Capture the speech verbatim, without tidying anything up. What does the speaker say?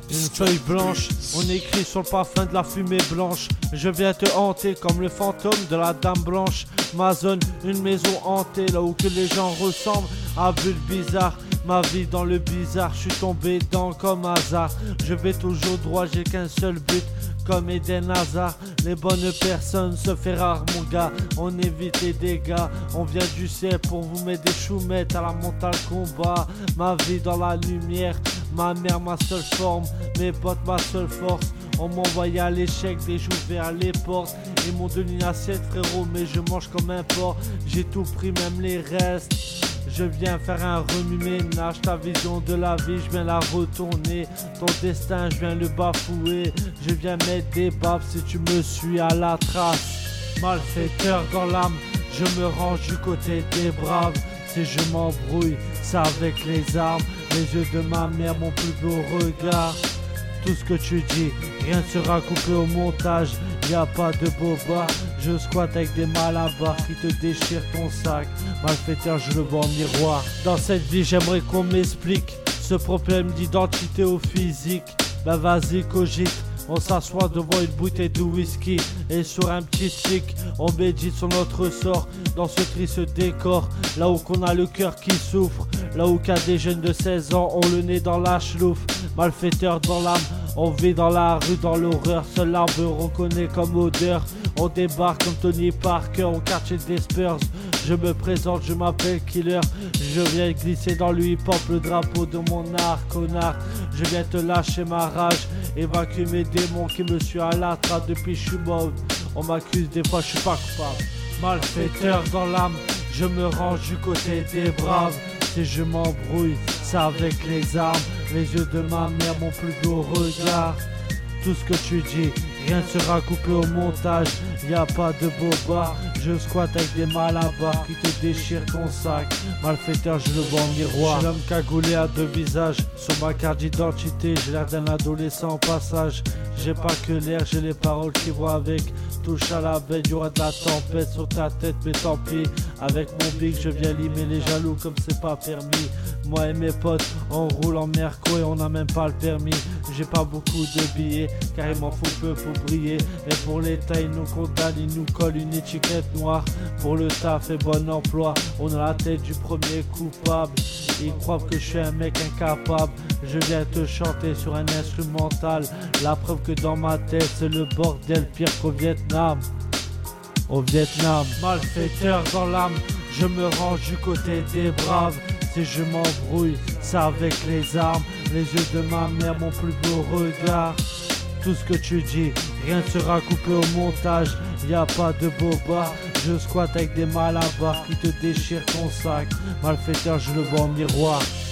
Une feuille blanche, on écrit sur le parfum de la fumée blanche. Je viens te hanter comme le fantôme de la dame blanche. Ma zone, une maison hantée, là où que les gens ressemblent à bulles bizarres. Ma vie dans le bizarre, je suis tombé dedans comme hasard. Je vais toujours droit, j'ai qu'un seul but, comme Eden Hazard. Les bonnes personnes se fait rare mon gars. On évite les dégâts, on vient du ciel pour vous mettre des choumettes à la mentale combat. Ma vie dans la lumière, ma mère ma seule forme, mes potes ma seule force. On m'envoyait à l'échec, des joues vers les portes. Ils m'ont donné une assiette frérot, mais je mange comme un porc. J'ai tout pris, même les restes. Je viens faire un remue-ménage, ta vision de la vie, je viens la retourner. Ton destin, je viens le bafouer. Je viens mettre des baffes si tu me suis à la trace. Malfaiteur dans l'âme, je me range du côté des braves. Si je m'embrouille, c'est avec les armes. Les yeux de ma mère, mon plus beau regard. Tout ce que tu dis, rien ne sera coupé au montage. Y a pas de boba, je squatte avec des malabars qui te déchirent ton sac. Malfaiteur, je le vois en miroir. Dans cette vie, j'aimerais qu'on m'explique ce problème d'identité au physique. Bah vas-y, cogite. On s'assoit devant une bouteille de whisky et sur un petit stick, on médite sur notre sort dans ce triste décor. Là où qu'on a le cœur qui souffre, là où qu'à des jeunes de seize ans ont le nez dans la chlouffe. Malfaiteur dans l'âme, on vit dans la rue, dans l'horreur. Seul l'arbre reconnaît comme odeur. On débarque comme Tony Parker au quartier des Spurs. Je me présente, je m'appelle Killer. Je viens glisser dans le hip-hop le drapeau de mon art, connard. Je viens te lâcher ma rage, évacuer mes démons qui me suivent à la trappe depuis je suis mauve. On m'accuse des fois, je suis pas coupable. Malfaiteur dans l'âme, je me range du côté des braves. Si je m'embrouille, c'est avec les armes. Les yeux de ma mère, mon plus beau regard. Tout ce que tu dis, rien ne sera coupé au montage. Y a pas de boba, je squatte avec des malabars qui te déchirent ton sac. Malfaiteur, je le vois en miroir. Je suis l'homme cagoulé à deux visages. Sur ma carte d'identité, j'ai l'air d'un adolescent en passage. J'ai pas que l'air, j'ai les paroles qui vont avec. Touche à la bête, y'aura de la tempête sur ta tête, mais tant pis. Avec mon big, je viens limer les jaloux comme c'est pas permis. Moi et mes potes, on roule en merco et on n'a même pas le permis. J'ai pas beaucoup de billets, car il m'en faut peu pour briller. Et pour l'État, ils nous condamnent, ils nous collent une étiquette noire. Pour le taf et bon emploi, on a la tête du premier coupable. Ils croient que je suis un mec incapable. Je viens te chanter sur un instrumental. La preuve que dans ma tête, c'est le bordel pire qu'au Vietnam. Au Vietnam. Malfaiteur dans l'âme, je me range du côté des braves. Si je m'embrouille, c'est avec les armes. Les yeux de ma mère, mon plus beau regard. Tout ce que tu dis, rien ne sera coupé au montage. Y a pas de boba, je squatte avec des malabars qui te déchirent ton sac. Malfaiteur, je le vois en miroir.